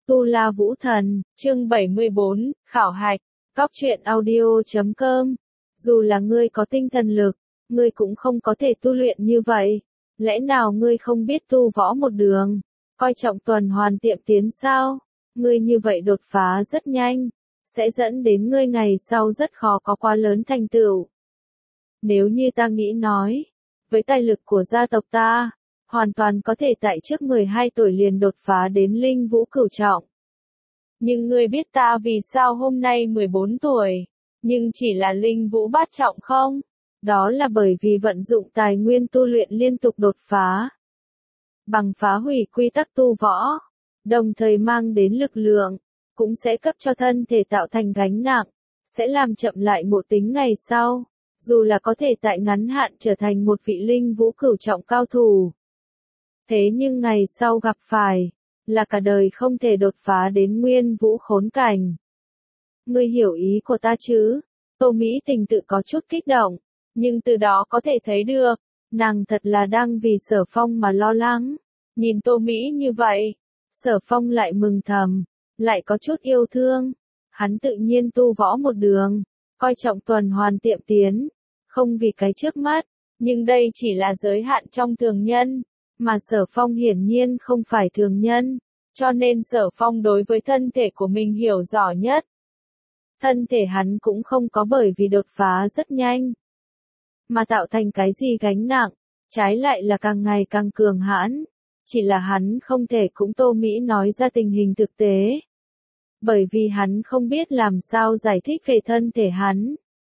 Tu La Vũ Thần, chương 74, khảo hạch, Cóc truyện audio.com. Dù là ngươi có tinh thần lực, ngươi cũng không có thể tu luyện như vậy. Lẽ nào ngươi không biết tu võ một đường, coi trọng tuần hoàn tiệm tiến sao? Ngươi như vậy đột phá rất nhanh, sẽ dẫn đến ngươi ngày sau rất khó có quá lớn thành tựu. Nếu như ta nghĩ nói, với tài lực của gia tộc ta, hoàn toàn có thể tại trước 12 tuổi liền đột phá đến linh vũ cửu trọng. Nhưng ngươi biết ta vì sao hôm nay 14 tuổi, nhưng chỉ là linh vũ bát trọng không? Đó là bởi vì vận dụng tài nguyên tu luyện liên tục đột phá, bằng phá hủy quy tắc tu võ, đồng thời mang đến lực lượng, cũng sẽ cấp cho thân thể tạo thành gánh nặng, sẽ làm chậm lại ngộ tính ngày sau, dù là có thể tại ngắn hạn trở thành một vị linh vũ cửu trọng cao thủ. Thế nhưng ngày sau gặp phải, là cả đời không thể đột phá đến nguyên vũ khốn cảnh. Ngươi hiểu ý của ta chứ? Tô Mỹ Tình tự có chút kích động, nhưng từ đó có thể thấy được, nàng thật là đang vì Sở Phong mà lo lắng. Nhìn Tô Mỹ như vậy, Sở Phong lại mừng thầm, lại có chút yêu thương. Hắn tự nhiên tu võ một đường, coi trọng tuần hoàn tiệm tiến, không vì cái trước mắt, nhưng đây chỉ là giới hạn trong thường nhân, mà Sở Phong hiển nhiên không phải thường nhân, cho nên Sở Phong đối với thân thể của mình hiểu rõ nhất. Thân thể hắn cũng không có bởi vì đột phá rất nhanh, mà tạo thành cái gì gánh nặng, trái lại là càng ngày càng cường hãn, chỉ là hắn không thể cũng Tô Mỹ nói ra tình hình thực tế. Bởi vì hắn không biết làm sao giải thích về thân thể hắn.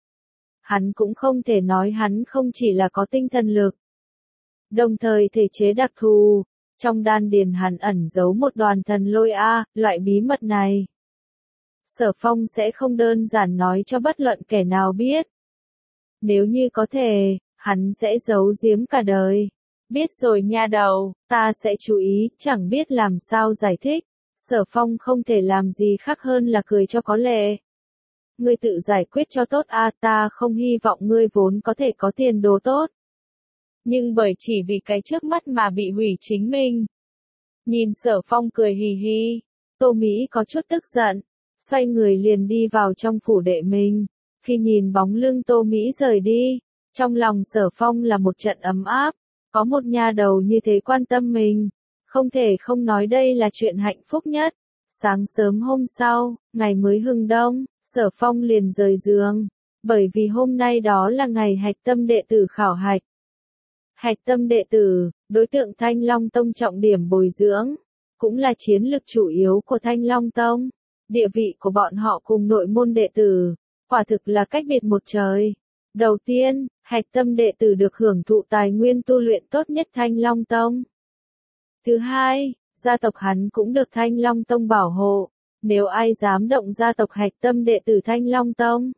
Hắn cũng không thể nói hắn không chỉ là có tinh thần lực, đồng thời thể chế đặc thù, trong đan điền hắn ẩn giấu một đoàn thần lôi loại bí mật này. Sở Phong sẽ không đơn giản nói cho bất luận kẻ nào biết. Nếu như có thể, hắn sẽ giấu giếm cả đời. Biết rồi nha đầu, ta sẽ chú ý, chẳng biết làm sao giải thích. Sở Phong không thể làm gì khác hơn là cười cho có lệ. Ngươi tự giải quyết cho tốt ta không hy vọng ngươi vốn có thể có tiền đồ tốt. Nhưng bởi chỉ vì cái trước mắt mà bị hủy chính mình. Nhìn Sở Phong cười hì hì, Tô Mỹ có chút tức giận, xoay người liền đi vào trong phủ đệ mình. Khi nhìn bóng lưng Tô Mỹ rời đi, trong lòng Sở Phong là một trận ấm áp, có một nha đầu như thế quan tâm mình, không thể không nói đây là chuyện hạnh phúc nhất. Sáng sớm hôm sau, ngày mới hừng đông, Sở Phong liền rời giường, bởi vì hôm nay đó là ngày hạch tâm đệ tử khảo hạch. Hạch tâm đệ tử, đối tượng Thanh Long Tông trọng điểm bồi dưỡng, cũng là chiến lực chủ yếu của Thanh Long Tông. Địa vị của bọn họ cùng nội môn đệ tử, quả thực là cách biệt một trời. Đầu tiên, hạch tâm đệ tử được hưởng thụ tài nguyên tu luyện tốt nhất Thanh Long Tông. Thứ hai, gia tộc hắn cũng được Thanh Long Tông bảo hộ, nếu ai dám động gia tộc hạch tâm đệ tử Thanh Long Tông,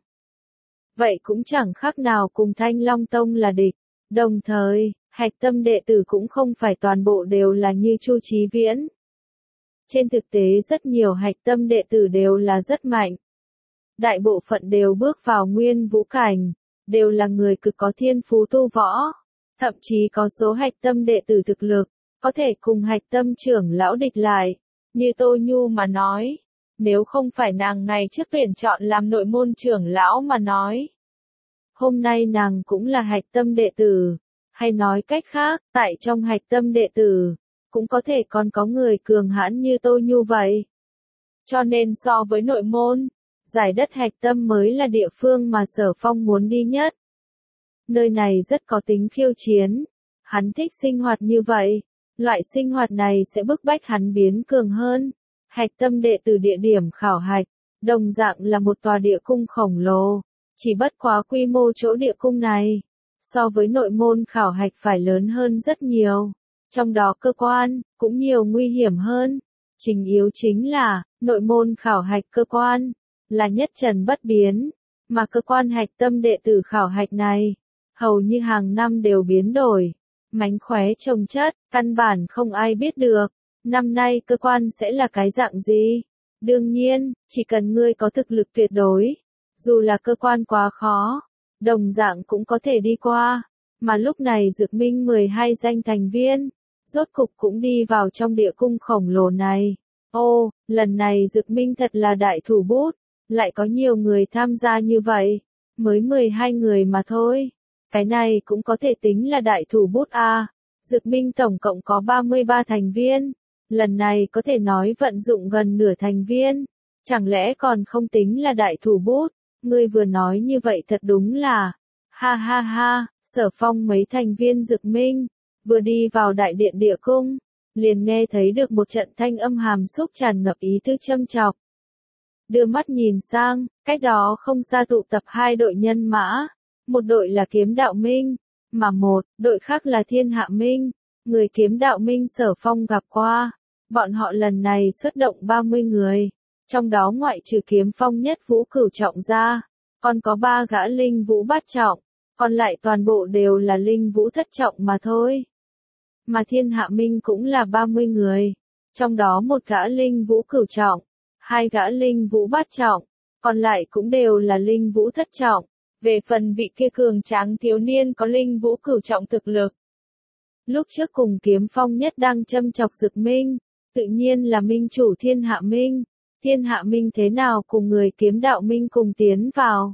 vậy cũng chẳng khác nào cùng Thanh Long Tông là địch. Đồng thời, hạch tâm đệ tử cũng không phải toàn bộ đều là như Chu Chí Viễn. Trên thực tế rất nhiều hạch tâm đệ tử đều là rất mạnh. Đại bộ phận đều bước vào nguyên vũ cảnh, đều là người cực có thiên phú tu võ. Thậm chí có số hạch tâm đệ tử thực lực, có thể cùng hạch tâm trưởng lão địch lại. Như Tô Nhu mà nói, nếu không phải nàng ngày trước tuyển chọn làm nội môn trưởng lão mà nói, hôm nay nàng cũng là hạch tâm đệ tử. Hay nói cách khác, tại trong hạch tâm đệ tử, cũng có thể còn có người cường hãn như Tô Nhu vậy. Cho nên so với nội môn, giải đất hạch tâm mới là địa phương mà Sở Phong muốn đi nhất. Nơi này rất có tính khiêu chiến. Hắn thích sinh hoạt như vậy. Loại sinh hoạt này sẽ bức bách hắn biến cường hơn. Hạch tâm đệ tử địa điểm khảo hạch, đồng dạng là một tòa địa cung khổng lồ. Chỉ bất quá quy mô chỗ địa cung này, so với nội môn khảo hạch phải lớn hơn rất nhiều. Trong đó cơ quan, cũng nhiều nguy hiểm hơn. Chính yếu chính là, nội môn khảo hạch cơ quan, là nhất trần bất biến, mà cơ quan hạch tâm đệ tử khảo hạch này, hầu như hàng năm đều biến đổi, mánh khóe chồng chất, căn bản không ai biết được, năm nay cơ quan sẽ là cái dạng gì. Đương nhiên, chỉ cần ngươi có thực lực tuyệt đối, dù là cơ quan quá khó, đồng dạng cũng có thể đi qua, mà lúc này Dược Minh 12 danh thành viên, rốt cục cũng đi vào trong địa cung khổng lồ này. Ô, lần này Dực Minh thật là đại thủ bút, lại có nhiều người tham gia như vậy, mới 12 người mà thôi. Cái này cũng có thể tính là đại thủ bút à. Dực Minh tổng cộng có 33 thành viên, lần này có thể nói vận dụng gần nửa thành viên, chẳng lẽ còn không tính là đại thủ bút? Ngươi vừa nói như vậy thật đúng là, ha ha ha, Sở Phong mấy thành viên Dực Minh, vừa đi vào đại điện địa cung, liền nghe thấy được một trận thanh âm hàm xúc tràn ngập ý tứ châm chọc. Đưa mắt nhìn sang, cách đó không xa tụ tập hai đội nhân mã, một đội là Kiếm Đạo Minh, mà một đội khác là Thiên Hạ Minh, người Kiếm Đạo Minh Sở Phong gặp qua. Bọn họ lần này xuất động 30 người, trong đó ngoại trừ Kiếm Phong Nhất Vũ Cửu trọng ra, còn có 3 gã Linh Vũ bát trọng, còn lại toàn bộ đều là Linh Vũ thất trọng mà thôi. Mà Thiên Hạ Minh cũng là 30 người, trong đó một gã Linh Vũ Cửu trọng, 2 gã Linh Vũ bát trọng, còn lại cũng đều là Linh Vũ thất trọng. Về phần vị kia cường tráng thiếu niên có Linh Vũ Cửu trọng thực lực, lúc trước cùng Kiếm Phong Nhất đang châm chọc Dực Minh, tự nhiên là Minh chủ Thiên Hạ Minh. Thiên Hạ Minh thế nào cùng người Kiếm Đạo Minh cùng tiến vào.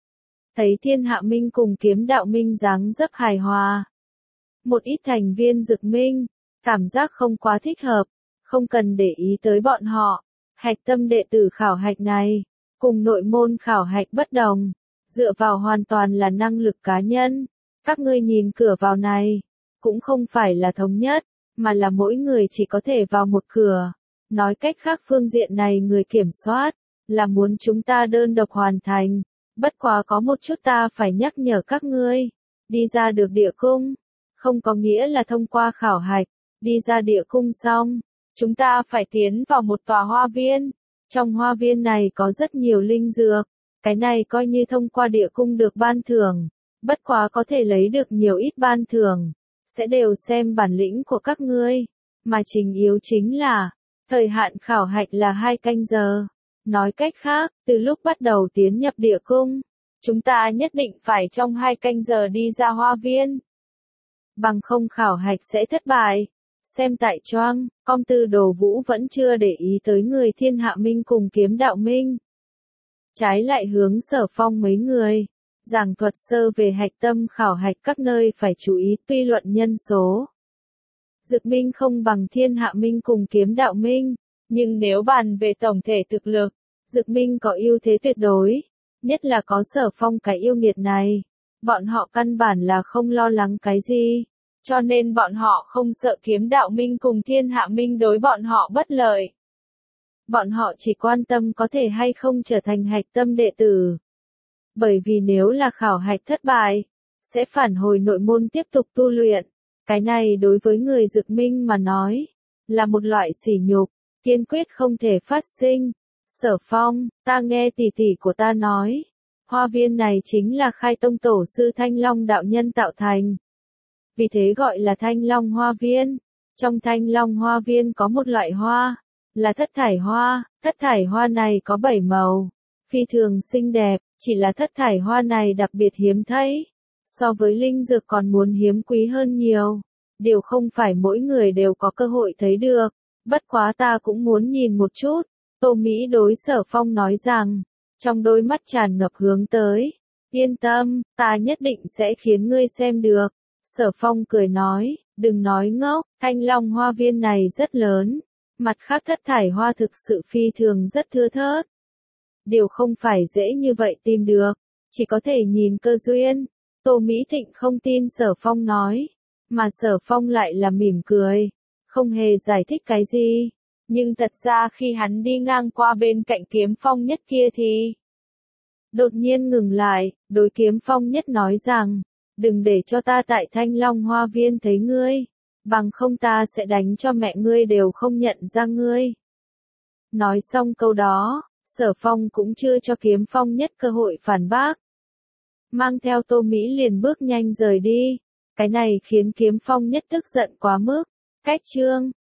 Thấy Thiên Hạ Minh cùng Kiếm Đạo Minh dáng dấp hài hòa. Một ít thành viên Dực Minh, cảm giác không quá thích hợp, không cần để ý tới bọn họ. Hạch tâm đệ tử khảo hạch này, cùng nội môn khảo hạch bất đồng, dựa vào hoàn toàn là năng lực cá nhân. Các ngươi nhìn cửa vào này, cũng không phải là thống nhất, mà là mỗi người chỉ có thể vào một cửa. Nói cách khác phương diện này người kiểm soát, là muốn chúng ta đơn độc hoàn thành. Bất quá có một chút ta phải nhắc nhở các ngươi, đi ra được địa cung, không có nghĩa là thông qua khảo hạch, đi ra địa cung xong, chúng ta phải tiến vào một tòa hoa viên. Trong hoa viên này có rất nhiều linh dược, cái này coi như thông qua địa cung được ban thưởng, bất quá có thể lấy được nhiều ít ban thưởng, sẽ đều xem bản lĩnh của các ngươi, mà trình yếu chính là, thời hạn khảo hạch là 2 canh giờ. Nói cách khác, từ lúc bắt đầu tiến nhập địa cung, chúng ta nhất định phải trong 2 canh giờ đi ra hoa viên. Bằng không khảo hạch sẽ thất bại. Xem tại Choang, Com Tư Đồ Vũ vẫn chưa để ý tới người Thiên Hạ Minh cùng Kiếm Đạo Minh. Trái lại hướng Sở Phong mấy người, giảng thuật sơ về hạch tâm khảo hạch các nơi phải chú ý tuy luận nhân số. Dực Minh không bằng Thiên Hạ Minh cùng Kiếm Đạo Minh, nhưng nếu bàn về tổng thể thực lực, Dực Minh có ưu thế tuyệt đối, nhất là có Sở Phong cái yêu nghiệt này. Bọn họ căn bản là không lo lắng cái gì, cho nên bọn họ không sợ Kiếm Đạo Minh cùng Thiên Hạ Minh đối bọn họ bất lợi. Bọn họ chỉ quan tâm có thể hay không trở thành hạch tâm đệ tử. Bởi vì nếu là khảo hạch thất bại, sẽ phản hồi nội môn tiếp tục tu luyện. Cái này đối với người Dực Minh mà nói, là một loại sỉ nhục, kiên quyết không thể phát sinh. Sở Phong, ta nghe tỷ tỷ của ta nói, hoa viên này chính là Khai Tông tổ sư Thanh Long đạo nhân tạo thành. Vì thế gọi là Thanh Long Hoa Viên. Trong Thanh Long Hoa Viên có một loại hoa, là thất thải hoa. Thất thải hoa này có 7 màu, phi thường xinh đẹp, chỉ là thất thải hoa này đặc biệt hiếm thấy. So với linh dược còn muốn hiếm quý hơn nhiều. Điều không phải mỗi người đều có cơ hội thấy được. Bất quá ta cũng muốn nhìn một chút. Tô Mỹ đối Sở Phong nói rằng, trong đôi mắt tràn ngập hướng tới. Yên tâm, ta nhất định sẽ khiến ngươi xem được. Sở Phong cười nói, đừng nói ngốc, Thanh Long Hoa Viên này rất lớn. Mặt khác thất thải hoa thực sự phi thường rất thưa thớt. Điều không phải dễ như vậy tìm được, chỉ có thể nhìn cơ duyên. Tô Mỹ Thịnh không tin Sở Phong nói, mà Sở Phong lại là mỉm cười, không hề giải thích cái gì. Nhưng thật ra khi hắn đi ngang qua bên cạnh Kiếm Phong Nhất kia thì đột nhiên ngừng lại, đối Kiếm Phong Nhất nói rằng, đừng để cho ta tại Thanh Long Hoa Viên thấy ngươi, bằng không ta sẽ đánh cho mẹ ngươi đều không nhận ra ngươi. Nói xong câu đó, Sở Phong cũng chưa cho Kiếm Phong Nhất cơ hội phản bác. Mang theo Tô Mỹ liền bước nhanh rời đi. Cái này khiến Kiếm Phong Nhất tức giận quá mức. Cách chương